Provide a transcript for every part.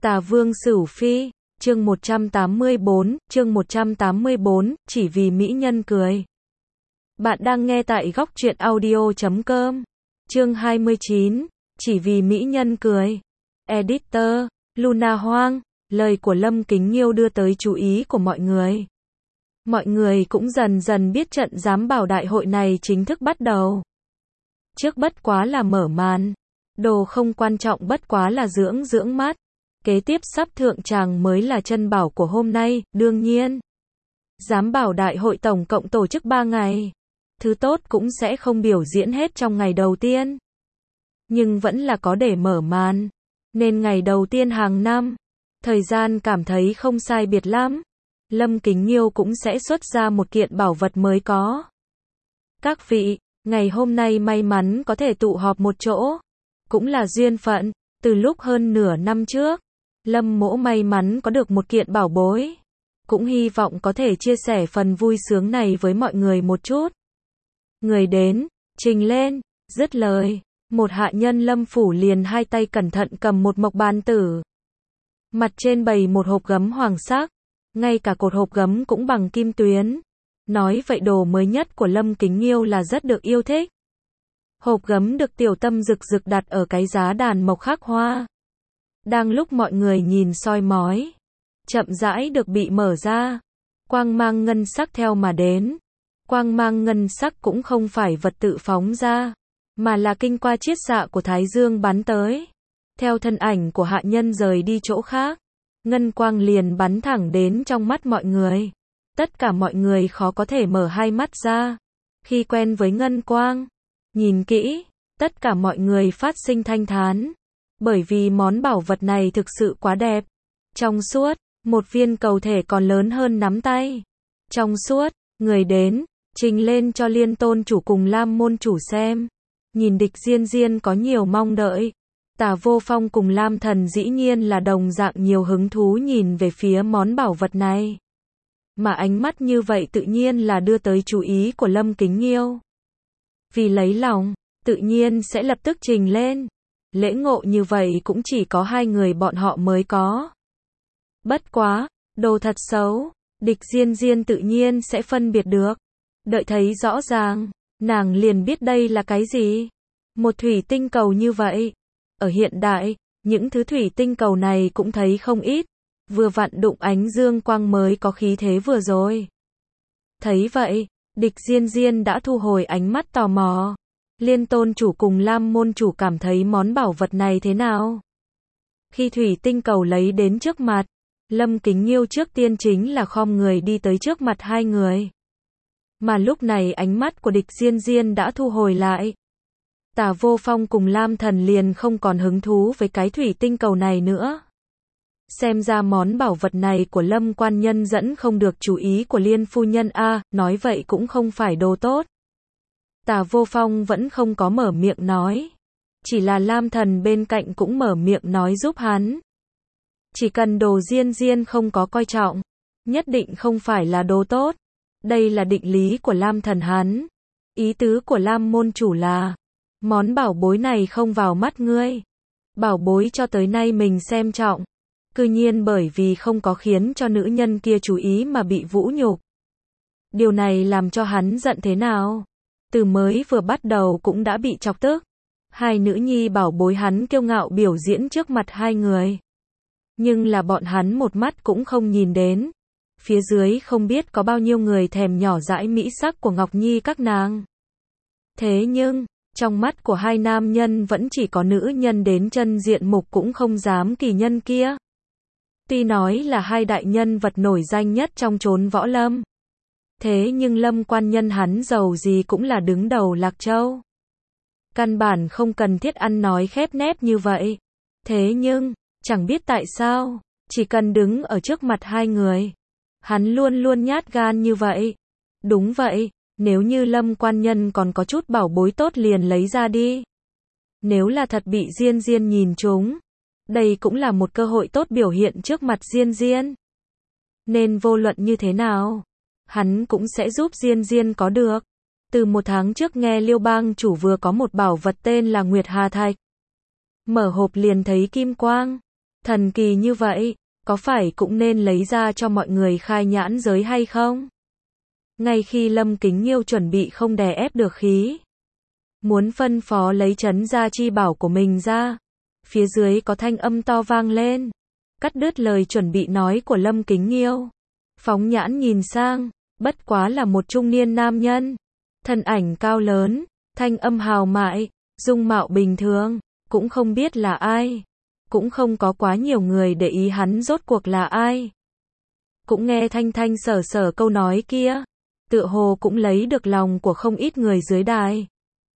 Tà Vương Sửu Phi, chương 184, chỉ vì mỹ nhân cười. Bạn đang nghe tại góc truyện audio.com. Chương 29, chỉ vì mỹ nhân cười. Editor, Luna Hoang, lời của Lâm Kính Nghiêu đưa tới chú ý của mọi người. Mọi người cũng dần dần biết trận giám bảo đại hội này chính thức bắt đầu. Trước bất quá là mở màn. Đồ không quan trọng bất quá là dưỡng mắt. Kế tiếp sắp thượng tràng mới là chân bảo của hôm nay, đương nhiên. Giám bảo đại hội tổng cộng tổ chức 3 ngày. Thứ tốt cũng sẽ không biểu diễn hết trong ngày đầu tiên. Nhưng vẫn là có để mở màn. Nên ngày đầu tiên hàng năm, thời gian cảm thấy không sai biệt lắm. Lâm Kính Nghiêu cũng sẽ xuất ra một kiện bảo vật mới có. Các vị, ngày hôm nay may mắn có thể tụ họp một chỗ. Cũng là duyên phận, từ lúc hơn nửa năm trước. Lâm Mỗ may mắn có được một kiện bảo bối. Cũng hy vọng có thể chia sẻ phần vui sướng này với mọi người một chút. Người đến, trình lên, dứt lời. Một hạ nhân Lâm phủ liền hai tay cẩn thận cầm một mộc bàn tử. Mặt trên bày một hộp gấm hoàng sắc. Ngay cả cột hộp gấm cũng bằng kim tuyến. Nói vậy đồ mới nhất của Lâm Kính Nghiêu là rất được yêu thích. Hộp gấm được tiểu tâm rực rực đặt ở cái giá đàn mộc khắc hoa. Đang lúc mọi người nhìn soi mói, chậm rãi được bị mở ra. Quang mang ngân sắc theo mà đến. Quang mang ngân sắc cũng không phải vật tự phóng ra, mà là kinh qua chiết xạ của Thái Dương bắn tới. Theo thân ảnh của hạ nhân rời đi chỗ khác, ngân quang liền bắn thẳng đến trong mắt mọi người. Tất cả mọi người khó có thể mở hai mắt ra. Khi quen với ngân quang, nhìn kỹ, tất cả mọi người phát sinh thanh thán. Bởi vì món bảo vật này thực sự quá đẹp. Trong suốt, một viên cầu thể còn lớn hơn nắm tay. Trong suốt, người đến, trình lên cho Liên Tôn chủ cùng Lam môn chủ xem. Nhìn Địch Diên Diên có nhiều mong đợi. Tả Vô Phong cùng Lam Thần dĩ nhiên là đồng dạng nhiều hứng thú nhìn về phía món bảo vật này. Mà ánh mắt như vậy tự nhiên là đưa tới chú ý của Lâm Kính Nghiêu. Vì lấy lòng, tự nhiên sẽ lập tức trình lên. Lễ ngộ như vậy cũng chỉ có hai người bọn họ mới có. Bất quá, đồ thật xấu, Địch Diên Diên tự nhiên sẽ phân biệt được. Đợi thấy rõ ràng, nàng liền biết đây là cái gì. Một thủy tinh cầu như vậy. Ở hiện đại, những thứ thủy tinh cầu này cũng thấy không ít. Vừa vặn đụng ánh dương quang mới có khí thế vừa rồi. Thấy vậy, Địch Diên Diên đã thu hồi ánh mắt tò mò. Liên Tôn chủ cùng Lam môn chủ cảm thấy món bảo vật này thế nào? Khi thủy tinh cầu lấy đến trước mặt, Lâm Kính Nghiêu trước tiên chính là khom người đi tới trước mặt hai người. Mà lúc này ánh mắt của Địch Diên Diên đã thu hồi lại. Tả Vô Phong cùng Lam Thần liền không còn hứng thú với cái thủy tinh cầu này nữa. Xem ra món bảo vật này của Lâm quan nhân dẫn không được chú ý của Liên phu nhân a, nói vậy cũng không phải đồ tốt. Tả Vô Phong vẫn không có mở miệng nói. Chỉ là Lam Thần bên cạnh cũng mở miệng nói giúp hắn. Chỉ cần đồ Diên Diên không có coi trọng, nhất định không phải là đồ tốt. Đây là định lý của Lam Thần hắn. Ý tứ của Lam môn chủ là, món bảo bối này không vào mắt ngươi. Bảo bối cho tới nay mình xem trọng. Cư nhiên bởi vì không có khiến cho nữ nhân kia chú ý mà bị vũ nhục. Điều này làm cho hắn giận thế nào? Từ mới vừa bắt đầu cũng đã bị chọc tức. Hai nữ nhi bảo bối hắn kiêu ngạo biểu diễn trước mặt hai người. Nhưng là bọn hắn một mắt cũng không nhìn đến. Phía dưới không biết có bao nhiêu người thèm nhỏ dãi mỹ sắc của Ngọc Nhi các nàng. Thế nhưng, trong mắt của hai nam nhân vẫn chỉ có nữ nhân đến chân diện mục cũng không dám kỳ nhân kia. Tuy nói là hai đại nhân vật nổi danh nhất trong chốn võ lâm. Thế nhưng Lâm quan nhân hắn giàu gì cũng là đứng đầu Lạc Châu. Căn bản không cần thiết ăn nói khép nép như vậy. Thế nhưng, chẳng biết tại sao, chỉ cần đứng ở trước mặt hai người, hắn luôn luôn nhát gan như vậy. Đúng vậy, nếu như Lâm quan nhân còn có chút bảo bối tốt liền lấy ra đi. Nếu là thật bị Diên Diên nhìn trúng, đây cũng là một cơ hội tốt biểu hiện trước mặt Diên Diên. Nên vô luận như thế nào, hắn cũng sẽ giúp Diên Diên có được. Từ một tháng trước nghe Liêu Bang chủ vừa có một bảo vật tên là Nguyệt Hà Thạch. Mở hộp liền thấy kim quang. Thần kỳ như vậy, có phải cũng nên lấy ra cho mọi người khai nhãn giới hay không? Ngay khi Lâm Kính Nghiêu chuẩn bị không đè ép được khí, muốn phân phó lấy trấn gia chi bảo của mình ra, phía dưới có thanh âm to vang lên, cắt đứt lời chuẩn bị nói của Lâm Kính Nghiêu. Phóng nhãn nhìn sang, bất quá là một trung niên nam nhân, thân ảnh cao lớn, thanh âm hào mại, dung mạo bình thường, cũng không biết là ai, cũng không có quá nhiều người để ý hắn rốt cuộc là ai. Cũng nghe thanh thanh sở sở câu nói kia, tựa hồ cũng lấy được lòng của không ít người dưới đài.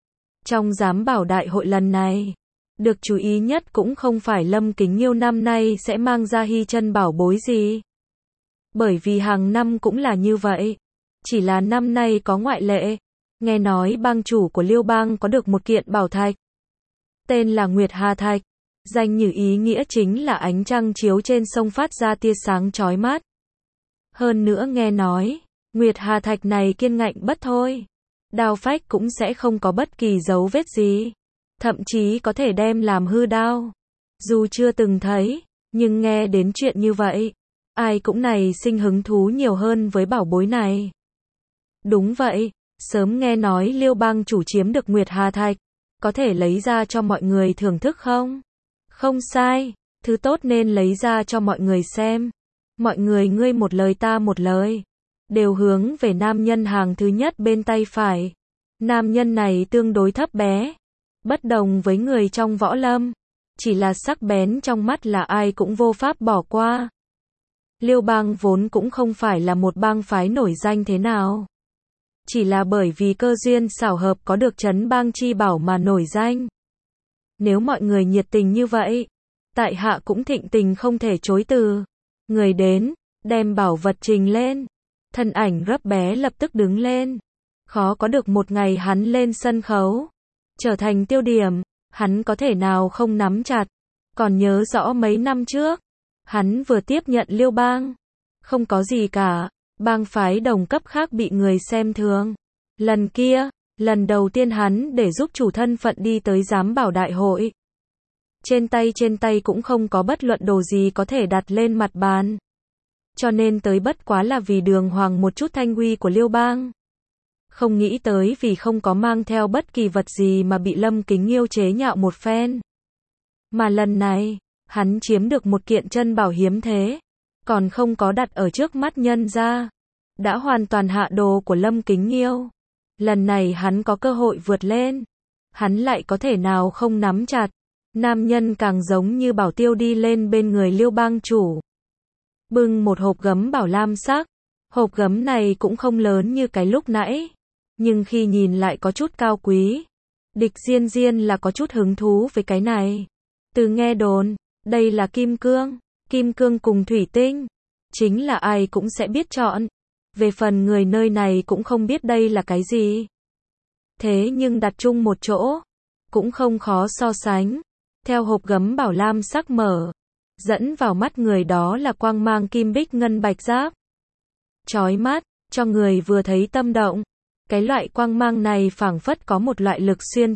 Trong giám bảo đại hội lần này, được chú ý nhất cũng không phải Lâm Kính Nghiêu năm nay sẽ mang ra hy chân bảo bối gì. Bởi vì hàng năm cũng là như vậy. Chỉ là năm nay có ngoại lệ. Nghe nói bang chủ của Liêu Bang có được một kiện bảo thạch. Tên là Nguyệt Hà Thạch. Danh như ý nghĩa chính là ánh trăng chiếu trên sông phát ra tia sáng chói mắt. Hơn nữa nghe nói, Nguyệt Hà Thạch này kiên ngạnh bất thôi. Đao phách cũng sẽ không có bất kỳ dấu vết gì. Thậm chí có thể đem làm hư đao. Dù chưa từng thấy, nhưng nghe đến chuyện như vậy, ai cũng này sinh hứng thú nhiều hơn với bảo bối này. Đúng vậy, sớm nghe nói Liêu Bang chủ chiếm được Nguyệt Hà Thạch, có thể lấy ra cho mọi người thưởng thức không? Không sai, thứ tốt nên lấy ra cho mọi người xem. Mọi người ngươi một lời ta một lời, đều hướng về nam nhân hàng thứ nhất bên tay phải. Nam nhân này tương đối thấp bé, bất đồng với người trong võ lâm, chỉ là sắc bén trong mắt là ai cũng vô pháp bỏ qua. Liêu Bang vốn cũng không phải là một bang phái nổi danh thế nào. Chỉ là bởi vì cơ duyên xảo hợp có được trấn bang chi bảo mà nổi danh. Nếu mọi người nhiệt tình như vậy, tại hạ cũng thịnh tình không thể chối từ. Người đến, đem bảo vật trình lên. Thân ảnh rấp bé lập tức đứng lên. Khó có được một ngày hắn lên sân khấu, trở thành tiêu điểm, hắn có thể nào không nắm chặt. Còn nhớ rõ mấy năm trước, hắn vừa tiếp nhận Liêu Bang. Không có gì cả, bang phái đồng cấp khác bị người xem thường. Lần kia, lần đầu tiên hắn để giúp chủ thân phận đi tới giám bảo đại hội. Trên tay cũng không có bất luận đồ gì có thể đặt lên mặt bàn. Cho nên tới bất quá là vì đường hoàng một chút thanh uy của Liêu Bang. Không nghĩ tới vì không có mang theo bất kỳ vật gì mà bị Lâm Kính Nghiêu chế nhạo một phen. Mà lần này, hắn chiếm được một kiện chân bảo hiếm thế, còn không có đặt ở trước mắt nhân ra, đã hoàn toàn hạ đồ của Lâm Kính Nghiêu. Lần này hắn có cơ hội vượt lên, hắn lại có thể nào không nắm chặt. Nam nhân càng giống như bảo tiêu đi lên bên người Liêu Bang chủ, bưng một hộp gấm bảo lam sắc. Hộp gấm này cũng không lớn như cái lúc nãy, nhưng khi nhìn lại có chút cao quý. Địch Diên Diên là có chút hứng thú với cái này. Từ nghe đồn, đây là kim cương cùng thủy tinh, chính là ai cũng sẽ biết chọn. Về phần người nơi này cũng không biết đây là cái gì. Thế nhưng đặt chung một chỗ, cũng không khó so sánh. Theo hộp gấm bảo lam sắc mở, dẫn vào mắt người đó là quang mang kim bích ngân bạch giáp. Chói mắt, cho người vừa thấy tâm động. Cái loại quang mang này phảng phất có một loại lực xuyên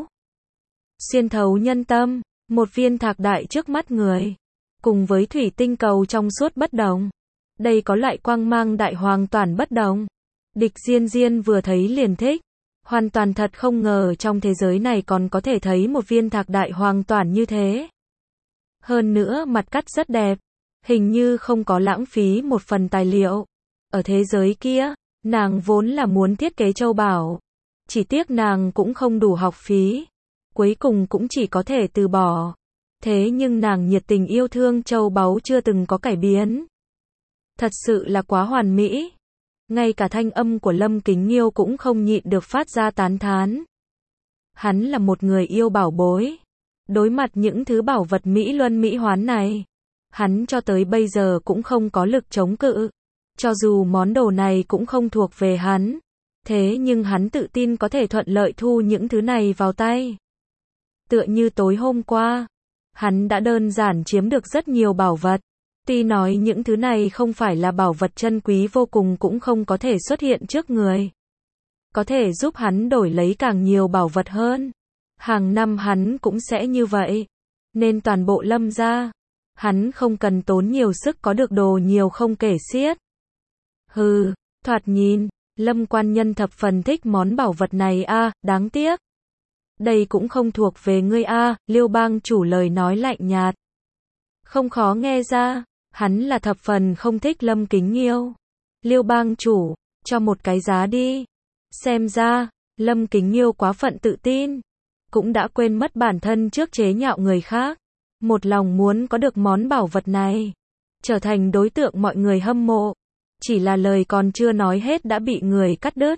thấu nhân tâm. Một viên thạc đại trước mắt người, cùng với thủy tinh cầu trong suốt bất đồng. Đây có loại quang mang đại hoàn toàn bất đồng. Địch Diên Diên vừa thấy liền thích. Hoàn toàn thật không ngờ trong thế giới này còn có thể thấy một viên thạc đại hoàn toàn như thế. Hơn nữa mặt cắt rất đẹp, hình như không có lãng phí một phần tài liệu. Ở thế giới kia, nàng vốn là muốn thiết kế châu bảo, chỉ tiếc nàng cũng không đủ học phí, cuối cùng cũng chỉ có thể từ bỏ. Thế nhưng nàng nhiệt tình yêu thương châu báu chưa từng có cải biến. Thật sự là quá hoàn mỹ. Ngay cả thanh âm của Lâm Kính Nghiêu cũng không nhịn được phát ra tán thán. Hắn là một người yêu bảo bối. Đối mặt những thứ bảo vật mỹ luân mỹ hoán này, hắn cho tới bây giờ cũng không có lực chống cự. Cho dù món đồ này cũng không thuộc về hắn, thế nhưng hắn tự tin có thể thuận lợi thu những thứ này vào tay. Tựa như tối hôm qua, hắn đã đơn giản chiếm được rất nhiều bảo vật. Tuy nói những thứ này không phải là bảo vật chân quý vô cùng cũng không có thể xuất hiện trước người. Có thể giúp hắn đổi lấy càng nhiều bảo vật hơn. Hàng năm hắn cũng sẽ như vậy. Nên toàn bộ Lâm gia, Hắn không cần tốn nhiều sức có được đồ nhiều không kể xiết. Hừ, thoạt nhìn, Lâm quan nhân thập phần thích món bảo vật này a, đáng tiếc. Đây cũng không thuộc về ngươi a, Liêu bang chủ lời nói lạnh nhạt. Không khó nghe ra, hắn là thập phần không thích Lâm Kính Nghiêu. Liêu bang chủ, cho một cái giá đi. Xem ra, Lâm Kính Nghiêu quá phận tự tin. Cũng đã quên mất bản thân trước chế nhạo người khác. Một lòng muốn có được món bảo vật này. Trở thành đối tượng mọi người hâm mộ. Chỉ là lời còn chưa nói hết đã bị người cắt đứt.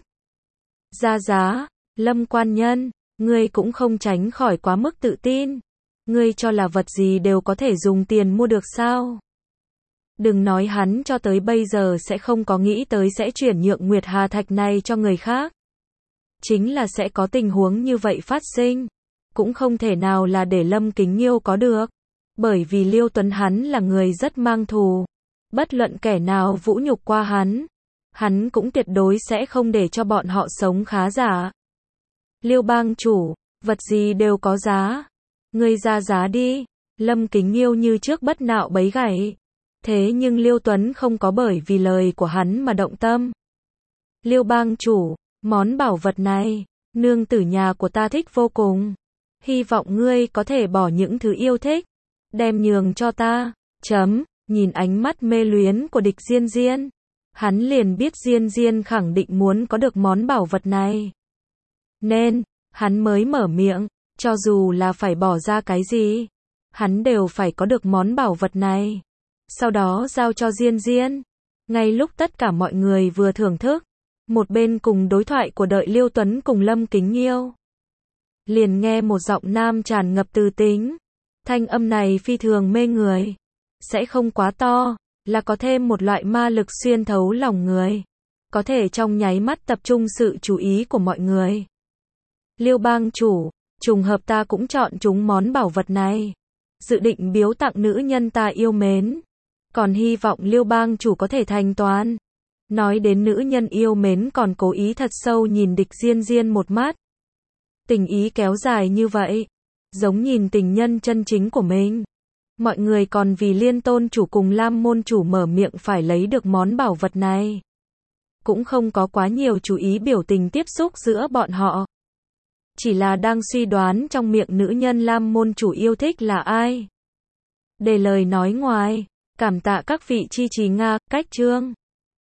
Ra giá, Lâm quan nhân, ngươi cũng không tránh khỏi quá mức tự tin. Ngươi cho là vật gì đều có thể dùng tiền mua được sao? Đừng nói hắn cho tới bây giờ sẽ không có nghĩ tới sẽ chuyển nhượng Nguyệt Hà Thạch này cho người khác. Chính là sẽ có tình huống như vậy phát sinh. Cũng không thể nào là để Lâm Kính Nghiêu có được. Bởi vì Liêu Tuấn hắn là người rất mang thù. Bất luận kẻ nào vũ nhục qua hắn cũng tuyệt đối sẽ không để cho bọn họ sống khá giả. Liêu bang chủ, vật gì đều có giá. Ngươi ra giá đi. Lâm Kính Nghiêu như trước bất nạo bấy gảy. Thế nhưng Liêu Tuấn không có bởi vì lời của hắn mà động tâm. Liêu bang chủ, món bảo vật này, nương tử nhà của ta thích vô cùng. Hy vọng ngươi có thể bỏ những thứ yêu thích, đem nhường cho ta. Nhìn ánh mắt mê luyến của địch Diên Diên, hắn liền biết Diên Diên khẳng định muốn có được món bảo vật này. Nên, hắn mới mở miệng, cho dù là phải bỏ ra cái gì, hắn đều phải có được món bảo vật này. Sau đó giao cho Diên Diên. Ngay lúc tất cả mọi người vừa thưởng thức, một bên cùng đối thoại của đợi Liêu Tuấn cùng Lâm Kính Nghiêu. Liền nghe một giọng nam tràn ngập từ tính. Thanh âm này phi thường mê người. Sẽ không quá to, là có thêm một loại ma lực xuyên thấu lòng người. Có thể trong nháy mắt tập trung sự chú ý của mọi người. Liêu bang chủ, trùng hợp ta cũng chọn chúng món bảo vật này. Dự định biếu tặng nữ nhân ta yêu mến. Còn hy vọng Liêu bang chủ có thể thành toán. Nói đến nữ nhân yêu mến còn cố ý thật sâu nhìn địch Diên Diên một mắt. Tình ý kéo dài như vậy. Giống nhìn tình nhân chân chính của mình. Mọi người còn vì Liên tôn chủ cùng Lam môn chủ mở miệng phải lấy được món bảo vật này. Cũng không có quá nhiều chú ý biểu tình tiếp xúc giữa bọn họ. Chỉ là đang suy đoán trong miệng nữ nhân Lam môn chủ yêu thích là ai. Để lời nói ngoài, cảm tạ các vị chi trì Nga, cách chương.